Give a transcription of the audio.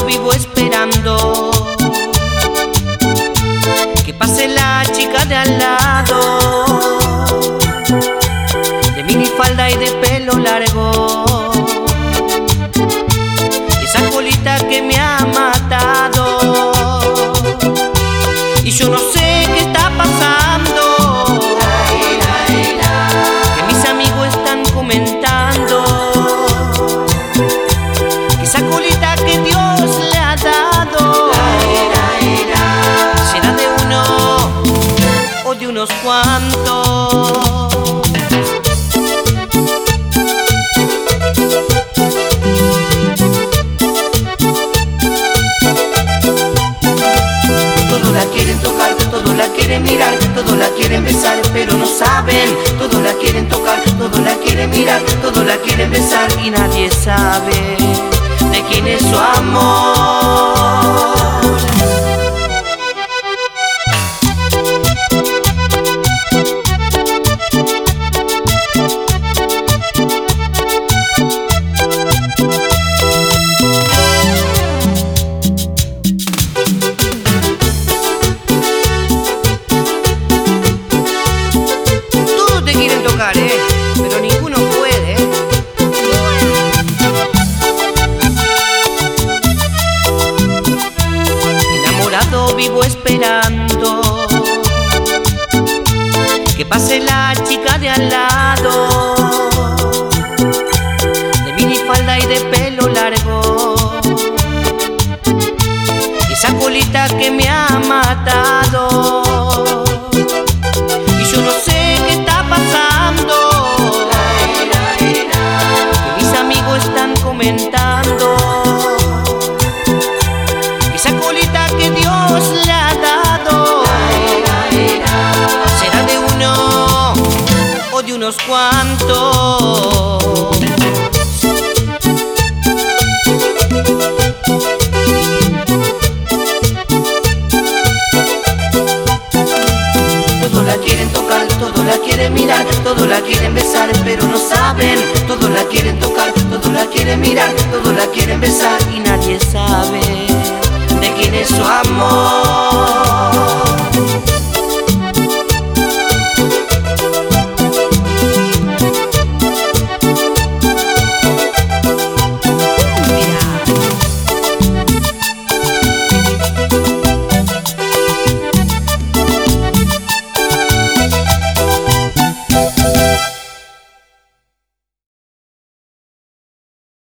enamorado vivo esperando que pase la chica de al lado, de minifalda y de pelo largo, esa colita que me ha matado. Y yo no sé qué está pasando, que mis amigos están comentando que esa colita que Dios le ha dado será de uno o de unos cuantos. Todos la quieren tocar, todos la quieren mirar, todos la quieren besar, pero no saben. Todos la quieren tocar, todos la quieren mirar, todos la quieren besar y nadie sabe de quién es su amor. Pero ninguno puede. Enamorado vivo esperando que pase la chica de al lado, de minifalda y de pelo largo, esa colita que me ha matado. Y yo no sé qué está pasando, que mis amigos están comentando que esa colita que Dios le ha dado será de uno o de unos cuantos. Todos la quieren tocar, todos la quieren mirar, todos la quieren besar, pero no saben. Todos la quieren tocar, todos la quieren mirar, todos la quieren besar y nadie sabe de quién es su amor.